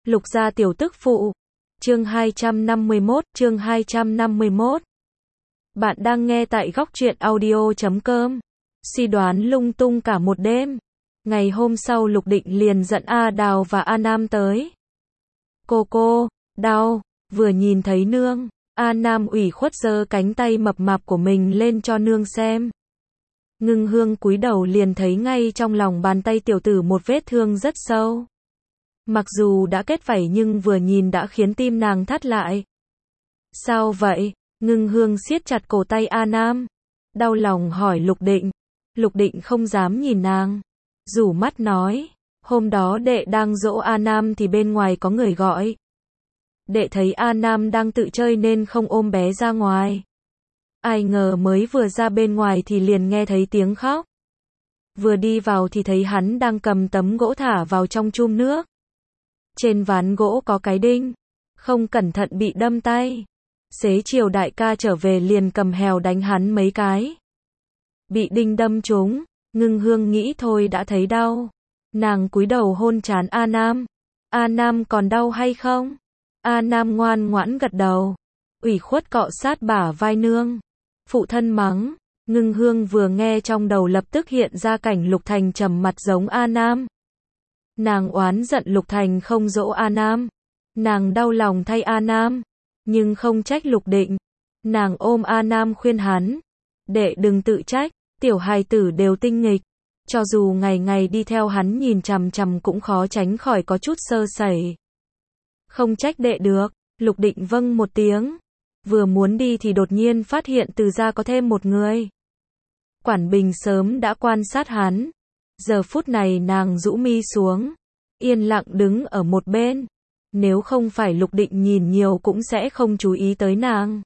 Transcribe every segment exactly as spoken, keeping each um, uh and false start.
Lục gia tiểu tức phụ. Chương hai trăm năm mươi mốt, chương hai trăm năm mươi mốt. Bạn đang nghe tại góc truyện audio chấm com. Suy đoán lung tung cả một đêm. Ngày hôm sau Lục Định liền dẫn A Đào và A Nam tới. Cô cô, đau, vừa nhìn thấy nương, A Nam ủy khuất giơ cánh tay mập mạp của mình lên cho nương xem. Ngưng Hương cúi đầu liền thấy ngay trong lòng bàn tay tiểu tử một vết thương rất sâu. Mặc dù đã kết vảy nhưng vừa nhìn đã khiến tim nàng thắt lại. Sao vậy? Ngưng Hương siết chặt cổ tay A Nam. Đau lòng hỏi Lục Định. Lục Định không dám nhìn nàng. Rủ mắt nói. Hôm đó đệ đang dỗ A Nam thì bên ngoài có người gọi. Đệ thấy A Nam đang tự chơi nên không ôm bé ra ngoài. Ai ngờ mới vừa ra bên ngoài thì liền nghe thấy tiếng khóc. Vừa đi vào thì thấy hắn đang cầm tấm gỗ thả vào trong chum nước. Trên ván gỗ có cái đinh. Không cẩn thận bị đâm tay. Xế chiều đại ca trở về liền cầm hèo đánh hắn mấy cái. Bị đinh đâm trúng. Ngưng Hương nghĩ thôi đã thấy đau. Nàng cúi đầu hôn trán A Nam. A Nam còn đau hay không? A Nam ngoan ngoãn gật đầu. Ủy khuất cọ sát bả vai nương. Phụ thân mắng. Ngưng Hương vừa nghe trong đầu lập tức hiện ra cảnh Lục Thành trầm mặt giống A Nam. Nàng oán giận Lục Thành không dỗ A Nam. Nàng đau lòng thay A Nam. Nhưng không trách Lục Định. Nàng ôm A Nam khuyên hắn. Đệ đừng tự trách. Tiểu hài tử đều tinh nghịch. Cho dù ngày ngày đi theo hắn nhìn chằm chằm cũng khó tránh khỏi có chút sơ sẩy. Không trách đệ được. Lục Định vâng một tiếng. Vừa muốn đi thì đột nhiên phát hiện từ gia có thêm một người. Quản Bình sớm đã quan sát hắn. Giờ phút này nàng rũ mi xuống. Yên lặng đứng ở một bên. Nếu không phải Lục Định nhìn nhiều cũng sẽ không chú ý tới nàng.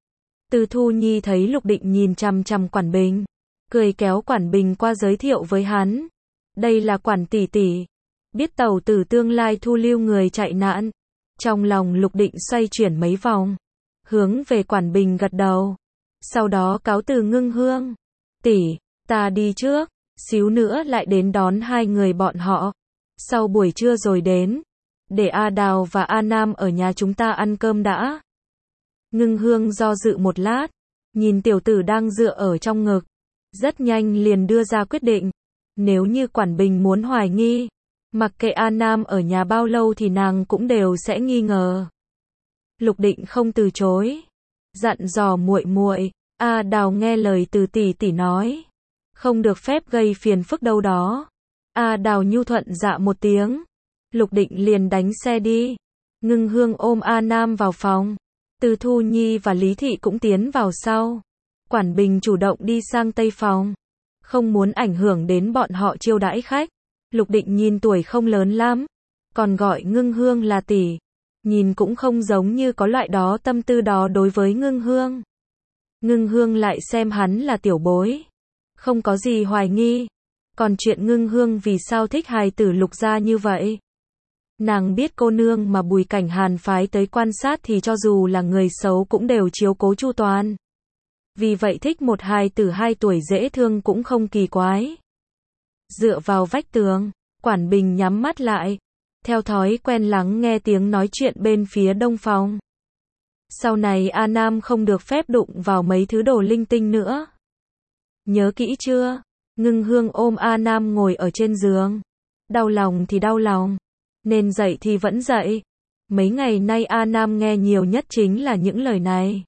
Từ Thu Nhi thấy Lục Định nhìn chằm chằm Quản Bình. Cười kéo Quản Bình qua giới thiệu với hắn. Đây là Quản tỷ tỷ. Biết tẩu tử tương lai thu lưu người chạy nạn. Trong lòng Lục Định xoay chuyển mấy vòng. Hướng về Quản Bình gật đầu. Sau đó cáo từ Ngưng Hương. Tỷ, ta đi trước. Xíu nữa lại đến đón hai người bọn họ. Sau buổi trưa rồi đến. Để A Đào và A Nam ở nhà chúng ta ăn cơm đã. Ngưng Hương do dự một lát. Nhìn tiểu tử đang dựa ở trong ngực. Rất nhanh liền đưa ra quyết định. Nếu như Quản Bình muốn hoài nghi. Mặc kệ A Nam ở nhà bao lâu thì nàng cũng đều sẽ nghi ngờ. Lục Định không từ chối. Dặn dò muội muội. A Đào nghe lời từ tỷ tỷ nói. Không được phép gây phiền phức đâu đó. A Đào nhu thuận dạ một tiếng. Lục Định liền đánh xe đi. Ngưng Hương ôm A Nam vào phòng. Từ Thu Nhi và Lý Thị cũng tiến vào sau. Quản Bình chủ động đi sang tây phòng. Không muốn ảnh hưởng đến bọn họ chiêu đãi khách. Lục Định nhìn tuổi không lớn lắm. Còn gọi Ngưng Hương là tỷ. Nhìn cũng không giống như có loại đó tâm tư đó đối với Ngưng Hương. Ngưng Hương lại xem hắn là tiểu bối. Không có gì hoài nghi. Còn chuyện Ngưng Hương vì sao thích hài tử Lục gia như vậy? Nàng biết cô nương mà Bùi Cảnh Hàn phái tới quan sát thì cho dù là người xấu cũng đều chiếu cố chu toàn. Vì vậy thích một hài tử hai tuổi dễ thương cũng không kỳ quái. Dựa vào vách tường, Quản Bình nhắm mắt lại. Theo thói quen lắng nghe tiếng nói chuyện bên phía đông phòng. Sau này A Nam không được phép đụng vào mấy thứ đồ linh tinh nữa. Nhớ kỹ chưa? Ngưng Hương ôm A Nam ngồi ở trên giường. Đau lòng thì đau lòng. Nên dậy thì vẫn dậy. Mấy ngày nay A Nam nghe nhiều nhất chính là những lời này.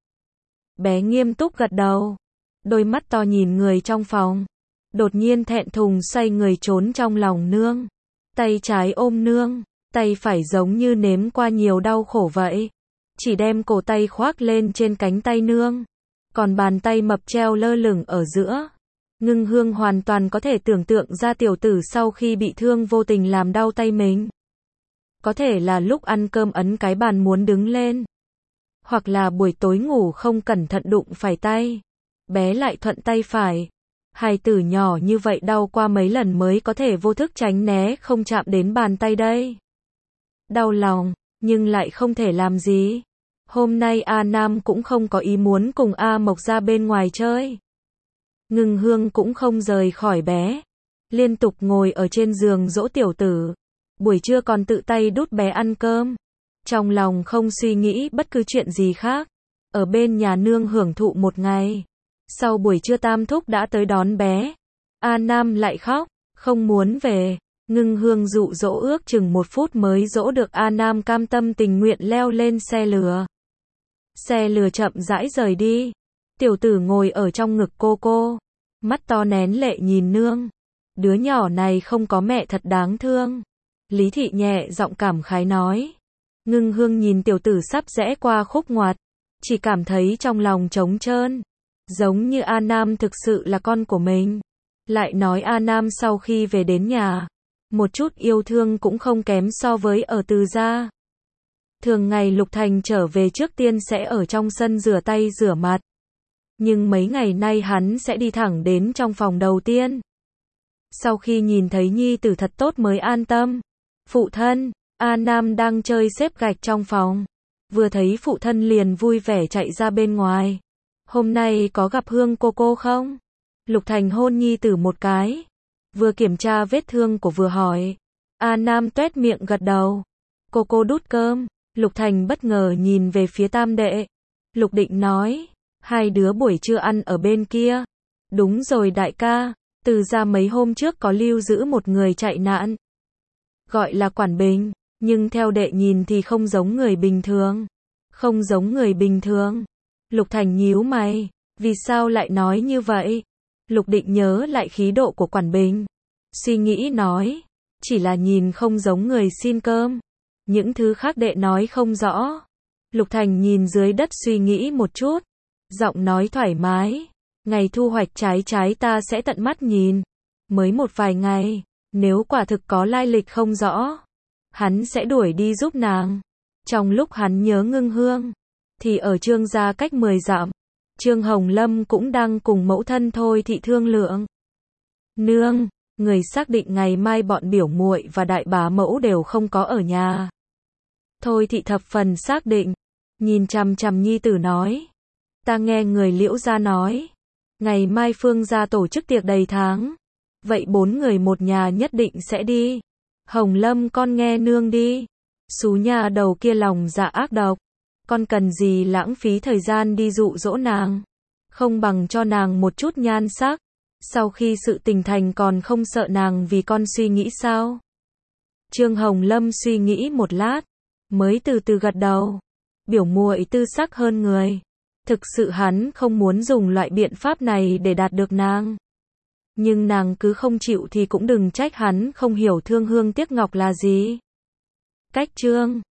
Bé nghiêm túc gật đầu. Đôi mắt to nhìn người trong phòng. Đột nhiên thẹn thùng xoay người trốn trong lòng nương. Tay trái ôm nương. Tay phải giống như nếm qua nhiều đau khổ vậy. Chỉ đem cổ tay khoác lên trên cánh tay nương. Còn bàn tay mập treo lơ lửng ở giữa. Ngưng Hương hoàn toàn có thể tưởng tượng ra tiểu tử sau khi bị thương vô tình làm đau tay mình. Có thể là lúc ăn cơm ấn cái bàn muốn đứng lên. Hoặc là buổi tối ngủ không cẩn thận đụng phải tay. Bé lại thuận tay phải. Hài tử nhỏ như vậy đau qua mấy lần mới có thể vô thức tránh né không chạm đến bàn tay đây. Đau lòng, nhưng lại không thể làm gì. Hôm nay A Nam cũng không có ý muốn cùng A Mộc ra bên ngoài chơi. Ngưng Hương cũng không rời khỏi bé. Liên tục ngồi ở trên giường dỗ tiểu tử. buổi trưa còn tự tay đút bé ăn cơm. Trong lòng không suy nghĩ bất cứ chuyện gì khác. Ở bên nhà nương hưởng thụ một ngày. Sau buổi trưa Tam thúc đã tới đón bé. A Nam lại khóc, không muốn về. Ngưng Hương dụ dỗ ước chừng một phút mới dỗ được A Nam cam tâm tình nguyện leo lên xe lừa. Xe lừa chậm rãi rời đi. Tiểu tử ngồi ở trong ngực cô cô. Mắt to nén lệ nhìn nương. Đứa nhỏ này không có mẹ thật đáng thương. Lý Thị nhẹ giọng cảm khái nói. Ngưng Hương nhìn tiểu tử sắp rẽ qua khúc ngoặt. Chỉ cảm thấy trong lòng trống trơn. Giống như A Nam thực sự là con của mình. Lại nói A Nam sau khi về đến nhà. Một chút yêu thương cũng không kém so với ở Từ gia. Thường ngày Lục Thành trở về trước tiên sẽ ở trong sân rửa tay rửa mặt. Nhưng mấy ngày nay hắn sẽ đi thẳng đến trong phòng đầu tiên. Sau khi nhìn thấy nhi tử thật tốt mới an tâm. Phụ thân, A Nam đang chơi xếp gạch trong phòng. Vừa thấy phụ thân liền vui vẻ chạy ra bên ngoài. Hôm nay có gặp Hương cô cô không? Lục Thành hôn nhi tử một cái. Vừa kiểm tra vết thương của vừa hỏi. A Nam tuét miệng gật đầu. Cô cô đút cơm. Lục Thành bất ngờ nhìn về phía tam đệ. Lục Định nói. Hai đứa buổi trưa ăn ở bên kia. Đúng rồi đại ca. Từ ra mấy hôm trước có lưu giữ một người chạy nạn. Gọi là Quản Bình. Nhưng theo đệ nhìn thì không giống người bình thường. Không giống người bình thường. Lục Thành nhíu mày. Vì sao lại nói như vậy? Lục Định nhớ lại khí độ của Quản Bình. Suy nghĩ nói. Chỉ là nhìn không giống người xin cơm. Những thứ khác đệ nói không rõ. Lục Thành nhìn dưới đất suy nghĩ một chút. Giọng nói thoải mái. Ngày thu hoạch trái trái ta sẽ tận mắt nhìn. Mới một vài ngày. Nếu quả thực có lai lịch không rõ. Hắn sẽ đuổi đi giúp nàng. Trong lúc hắn nhớ Ngưng Hương. Thì ở Trương gia cách mười dặm. Trương Hồng Lâm cũng đang cùng mẫu thân Thôi Thị thương lượng. Nương, người xác định ngày mai bọn biểu muội và đại bá mẫu đều không có ở nhà. Thôi Thị thập phần xác định. Nhìn chằm chằm nhi tử nói. Ta nghe người Liễu gia nói. Ngày mai Phương gia tổ chức tiệc đầy tháng. Vậy bốn người một nhà nhất định sẽ đi. Hồng Lâm con nghe nương đi. Xú nhà đầu kia lòng dạ ác độc. Con cần gì lãng phí thời gian đi dụ dỗ nàng. Không bằng cho nàng một chút nhan sắc. Sau khi sự tình thành còn không sợ nàng vì con suy nghĩ sao? Trương Hồng Lâm suy nghĩ một lát. Mới từ từ gật đầu. Biểu muội tư sắc hơn người. Thực sự hắn không muốn dùng loại biện pháp này để đạt được nàng. Nhưng nàng cứ không chịu thì cũng đừng trách hắn không hiểu thương hương tiếc ngọc là gì. Cách chương